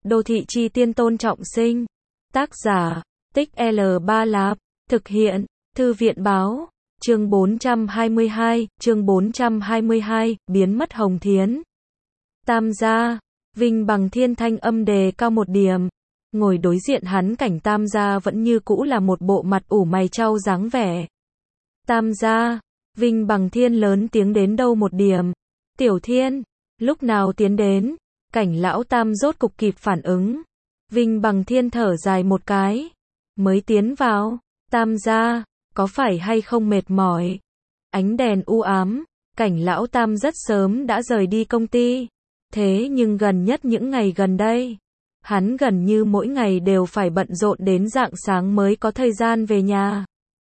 Đô thị chi tiên Tôn Trọng Sinh. Tác giả, Tích L3 Lạp. Thực hiện, Thư viện báo. Chương 422, biến mất Hồng Thiến. Tam gia, Vinh Bằng Thiên thanh âm đề cao một điểm. Ngồi đối diện hắn Cảnh Tam gia vẫn như cũ là một bộ mặt ủ mày chau dáng vẻ. Tam gia, Vinh Bằng Thiên lớn tiếng đến đâu một điểm. Tiểu Thiên, lúc nào tiến đến? Cảnh lão Tam rốt cục kịp phản ứng. Vinh Bằng Thiên thở dài một cái. Mới tiến vào. Tam gia, có phải hay không mệt mỏi? Ánh đèn u ám, Cảnh lão Tam rất sớm đã rời đi công ty. Thế nhưng gần nhất những ngày gần đây, hắn gần như mỗi ngày đều phải bận rộn đến rạng sáng mới có thời gian về nhà.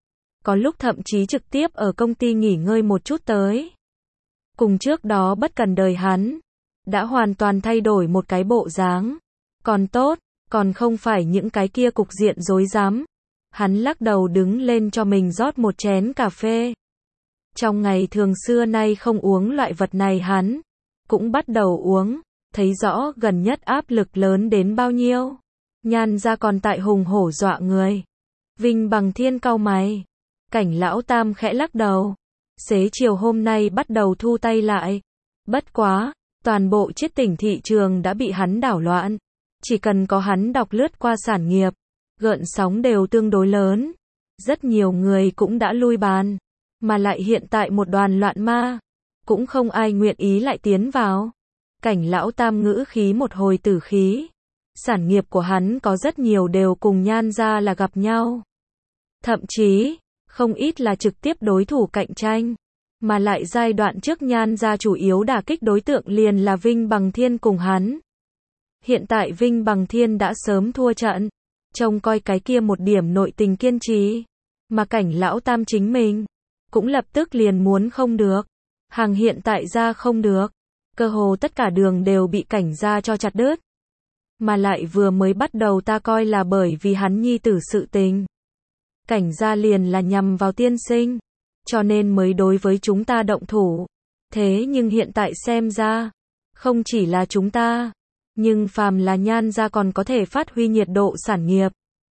Có lúc thậm chí trực tiếp ở công ty nghỉ ngơi một chút tới. Cùng trước đó bất cần đời hắn, đã hoàn toàn thay đổi một cái bộ dáng. Còn tốt, còn không phải những cái kia cục diện rối rắm. Hắn lắc đầu đứng lên cho mình rót một chén cà phê. Trong ngày thường xưa nay không uống loại vật này hắn cũng bắt đầu uống, thấy rõ gần nhất áp lực lớn đến bao nhiêu. Nhan ra còn tại hùng hổ dọa người. Vinh Bằng Thiên cau mày. Cảnh lão Tam khẽ lắc đầu. Xế chiều hôm nay bắt đầu thu tay lại. Bất quá, toàn bộ chiết tỉnh thị trường đã bị hắn đảo loạn. Chỉ cần có hắn đọc lướt qua sản nghiệp, gợn sóng đều tương đối lớn. Rất nhiều người cũng đã lui bàn. Mà lại hiện tại một đoàn loạn ma, cũng không ai nguyện ý lại tiến vào. Cảnh lão Tam ngữ khí một hồi tử khí. Sản nghiệp của hắn có rất nhiều đều cùng Nhan gia là gặp nhau. Thậm chí, không ít là trực tiếp đối thủ cạnh tranh. Mà lại giai đoạn trước Nhan gia chủ yếu đả kích đối tượng liền là Vinh Bằng Thiên cùng hắn. Hiện tại Vinh Bằng Thiên đã sớm thua trận. Trông coi cái kia một điểm nội tình kiên trì. Mà Cảnh lão Tam chính mình cũng lập tức liền muốn không được. Hàng hiện tại ra không được. Cơ hồ tất cả đường đều bị Cảnh gia cho chặt đứt. Mà lại vừa mới bắt đầu ta coi là bởi vì hắn nhi tử sự tình. Cảnh gia liền là nhằm vào tiên sinh. Cho nên mới đối với chúng ta động thủ. Thế nhưng hiện tại xem ra, không chỉ là chúng ta, nhưng phàm là Nhan gia còn có thể phát huy nhiệt độ sản nghiệp.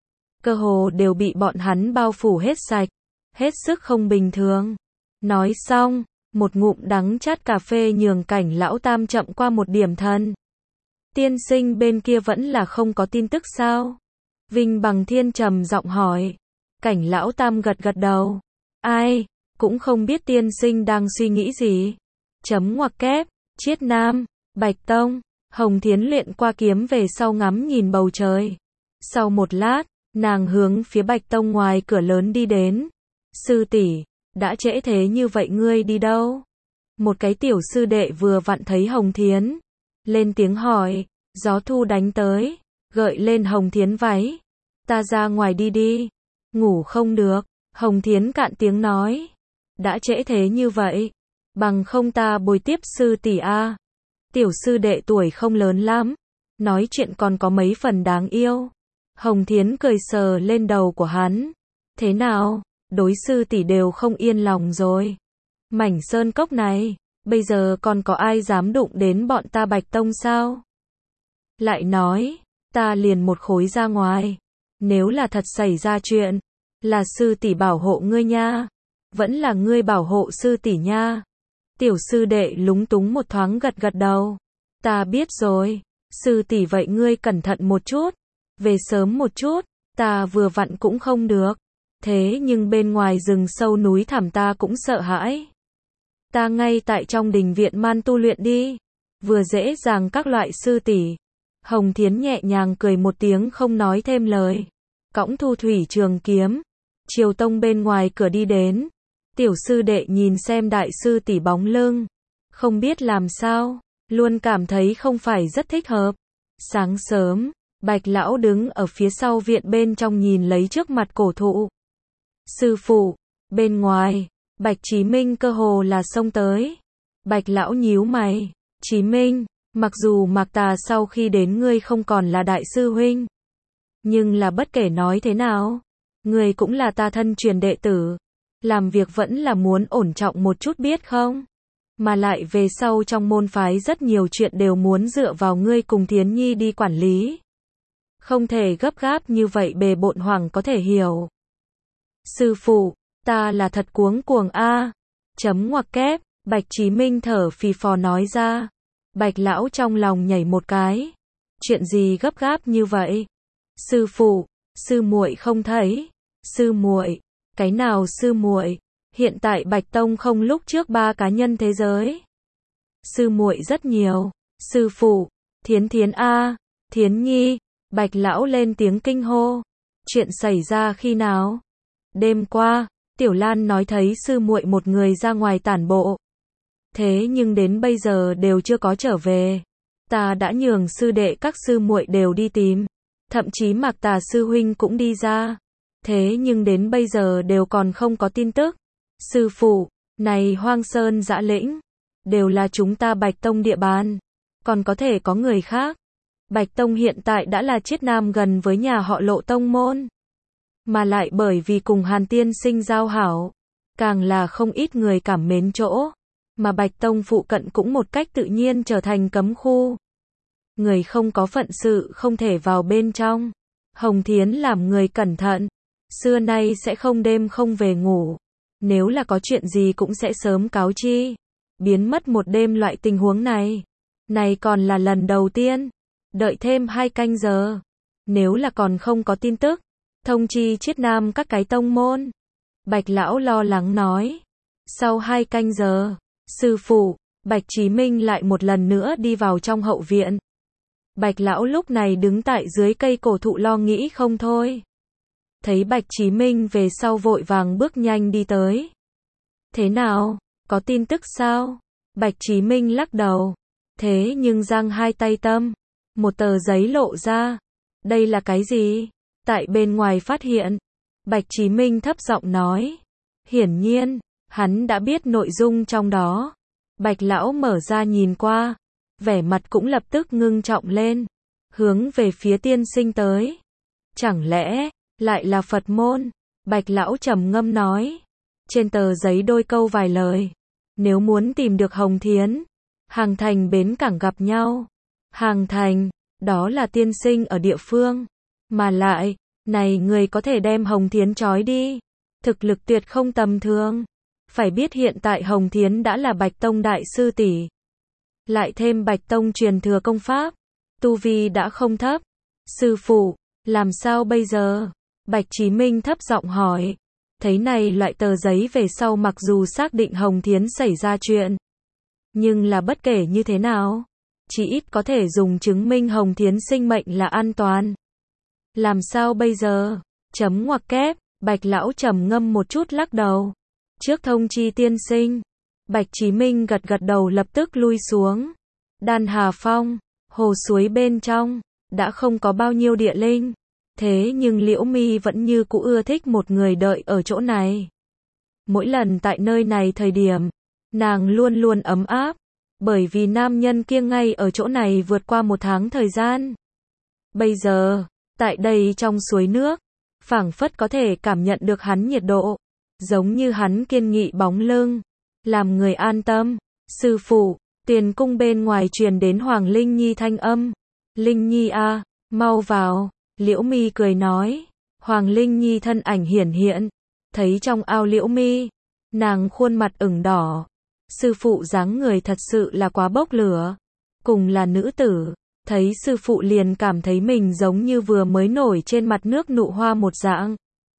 Cơ hồ đều bị bọn hắn bao phủ hết sạch. Hết sức không bình thường. Nói xong, một ngụm đắng chát cà phê nhường Cảnh lão Tam chậm qua một điểm thân. Tiên sinh bên kia vẫn là không có tin tức sao? Vinh Bằng Thiên trầm giọng hỏi. Cảnh lão Tam gật gật đầu. Ai, cũng không biết tiên sinh đang suy nghĩ gì. Chấm ngoặc kép, Chiết Nam, Bạch Tông, Hồng Thiến luyện qua kiếm về sau ngắm nhìn bầu trời. Sau một lát, nàng hướng phía Bạch Tông ngoài cửa lớn đi đến. Sư tỷ, đã trễ thế như vậy ngươi đi đâu? Một cái tiểu sư đệ vừa vặn thấy Hồng Thiến. Lên tiếng hỏi, gió thu đánh tới, gợi lên Hồng Thiến váy. Ta ra ngoài đi đi. Ngủ không được, Hồng Thiến cạn tiếng nói. Đã trễ thế như vậy, bằng không ta bồi tiếp sư tỷ a. Tiểu sư đệ tuổi không lớn lắm, nói chuyện còn có mấy phần đáng yêu. Hồng Thiến cười sờ lên đầu của hắn. Thế nào, đối sư tỷ đều không yên lòng rồi. Mảnh sơn cốc này, bây giờ còn có ai dám đụng đến bọn ta Bạch Tông sao? Lại nói, ta liền một khối ra ngoài. Nếu là thật xảy ra chuyện, là sư tỷ bảo hộ ngươi nha. Vẫn là ngươi bảo hộ sư tỷ nha. Tiểu sư đệ lúng túng một thoáng gật gật đầu. Ta biết rồi, sư tỷ vậy ngươi cẩn thận một chút. Về sớm một chút, ta vừa vặn cũng không được. Thế nhưng bên ngoài rừng sâu núi thẳm ta cũng sợ hãi. Ta ngay tại trong đình viện man tu luyện đi. Vừa dễ dàng các loại sư tỷ. Hồng Thiến nhẹ nhàng cười một tiếng không nói thêm lời. Cõng thu thủy trường kiếm. Triều Tông bên ngoài cửa đi đến. Tiểu sư đệ nhìn xem đại sư tỷ bóng lưng. Không biết làm sao, luôn cảm thấy không phải rất thích hợp. Sáng sớm, Bạch lão đứng ở phía sau viện bên trong nhìn lấy trước mặt cổ thụ. Sư phụ, bên ngoài, Bạch Chí Minh cơ hồ là xông tới. Bạch lão nhíu mày. Chí Minh, mặc dù Mạc Tà sau khi đến ngươi không còn là đại sư huynh, nhưng là bất kể nói thế nào, ngươi cũng là ta thân truyền đệ tử. Làm việc vẫn là muốn ổn trọng một chút biết không? Mà lại về sau trong môn phái rất nhiều chuyện đều muốn dựa vào ngươi cùng Thiến Nhi đi quản lý. Không thể gấp gáp như vậy bề bộn Hoàng có thể hiểu. Sư phụ, ta là thật cuống cuồng a. Chấm ngoặc kép, Bạch Chí Minh thở phì phò nói ra. Bạch lão trong lòng nhảy một cái. Chuyện gì gấp gáp như vậy? Sư phụ, sư muội không thấy. Sư muội, cái nào sư muội? Hiện tại Bạch Tông không lúc trước 3 cá nhân thế giới. Sư muội rất nhiều. Sư phụ, Thiến Thiến a, Thiến Nhi, Bạch lão lên tiếng kinh hô. Chuyện xảy ra khi nào? Đêm qua, Tiểu Lan nói thấy sư muội một người ra ngoài tản bộ. Thế nhưng đến bây giờ đều chưa có trở về. Ta đã nhường sư đệ các sư muội đều đi tìm. Thậm chí Mạc Tà sư huynh cũng đi ra. Thế nhưng đến bây giờ đều còn không có tin tức. Sư phụ, này Hoang Sơn Dã Lĩnh, đều là chúng ta Bạch Tông địa bàn. Còn có thể có người khác. Bạch Tông hiện tại đã là chiết nam gần với nhà họ Lộ tông môn. Mà lại bởi vì cùng Hàn Tiên Sinh giao hảo, càng là không ít người cảm mến chỗ. Mà Bạch Tông phụ cận cũng một cách tự nhiên trở thành cấm khu. Người không có phận sự không thể vào bên trong. Hồng Thiến làm người cẩn thận. Xưa nay sẽ không đêm không về ngủ. Nếu là có chuyện gì cũng sẽ sớm cáo chi. Biến mất một đêm loại tình huống này. Này còn là lần đầu tiên. Đợi thêm 2 canh giờ. Nếu là còn không có tin tức, thông chi chiết nam các cái tông môn. Bạch lão lo lắng nói. Sau 2 canh giờ, sư phụ, Bạch Chí Minh lại một lần nữa đi vào trong hậu viện. Bạch lão lúc này đứng tại dưới cây cổ thụ lo nghĩ không thôi. Thấy Bạch Chí Minh về sau vội vàng bước nhanh đi tới. Thế nào, có tin tức sao? Bạch Chí Minh lắc đầu. Thế nhưng giang hai tay tâm, một tờ giấy lộ ra. Đây là cái gì? Tại bên ngoài phát hiện. Bạch Chí Minh thấp giọng nói. Hiển nhiên, hắn đã biết nội dung trong đó. Bạch lão mở ra nhìn qua. Vẻ mặt cũng lập tức ngưng trọng lên. Hướng về phía tiên sinh tới. Chẳng lẽ, lại là Phật môn? Bạch lão trầm ngâm nói. Trên tờ giấy đôi câu vài lời. Nếu muốn tìm được Hồng Thiến, Hàng Thành bến cảng gặp nhau. Hàng Thành, đó là tiên sinh ở địa phương. Mà lại, này người có thể đem Hồng Thiến trói đi. Thực lực tuyệt không tầm thường. Phải biết hiện tại Hồng Thiến đã là Bạch Tông đại sư tỷ. Lại thêm Bạch Tông truyền thừa công pháp. Tu vi đã không thấp. Sư phụ, làm sao bây giờ? Bạch Chí Minh thấp giọng hỏi. Thấy này loại tờ giấy về sau mặc dù xác định Hồng Thiến xảy ra chuyện. Nhưng là bất kể như thế nào, chỉ ít có thể dùng chứng minh Hồng Thiến sinh mệnh là an toàn. Làm sao bây giờ? Chấm ngoặc kép, Bạch lão trầm ngâm một chút lắc đầu. Trước thông chi tiên sinh. Bạch Chí Minh gật gật đầu lập tức lui xuống. Đan Hà Phong, hồ suối bên trong, đã không có bao nhiêu địa linh. Thế nhưng Liễu Mi vẫn như cũ ưa thích một người đợi ở chỗ này. Mỗi lần tại nơi này thời điểm, nàng luôn luôn ấm áp. Bởi vì nam nhân kia ngay ở chỗ này vượt qua 1 tháng thời gian. Bây giờ, tại đây trong suối nước, phảng phất có thể cảm nhận được hắn nhiệt độ. Giống như hắn kiên nghị bóng lưng. Làm người an tâm. Sư phụ, tiền cung bên ngoài truyền đến Hoàng Linh Nhi thanh âm. Linh Nhi a, mau vào. Liễu Mi cười nói. Hoàng Linh Nhi thân ảnh hiển hiện. Thấy trong ao Liễu Mi, nàng khuôn mặt ửng đỏ. Sư phụ dáng người thật sự là quá bốc lửa. Cùng là nữ tử, thấy sư phụ liền cảm thấy mình giống như vừa mới nổi trên mặt nước nụ hoa một dạng.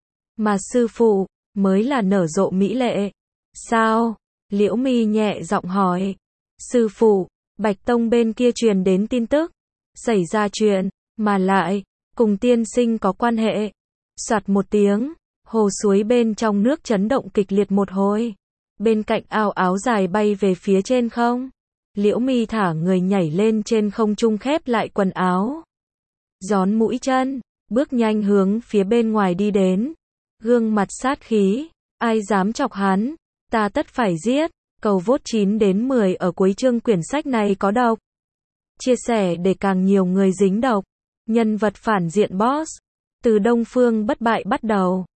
Mà sư phụ, mới là nở rộ mỹ lệ. Sao? Liễu Mi nhẹ giọng hỏi. Sư phụ, Bạch Tông bên kia truyền đến tin tức. Xảy ra chuyện, mà lại, cùng tiên sinh có quan hệ. Soạt một tiếng, hồ suối bên trong nước chấn động kịch liệt một hồi. Bên cạnh ao áo dài bay về phía trên không. Liễu Mi thả người nhảy lên trên không trung khép lại quần áo. Gión mũi chân, bước nhanh hướng phía bên ngoài đi đến. Gương mặt sát khí, ai dám chọc hắn, ta tất phải giết. Cầu vote 9 đến 10 ở cuối chương quyển sách này có độc. Chia sẻ để càng nhiều người dính độc. Nhân vật phản diện boss. Từ Đông Phương bất bại bắt đầu.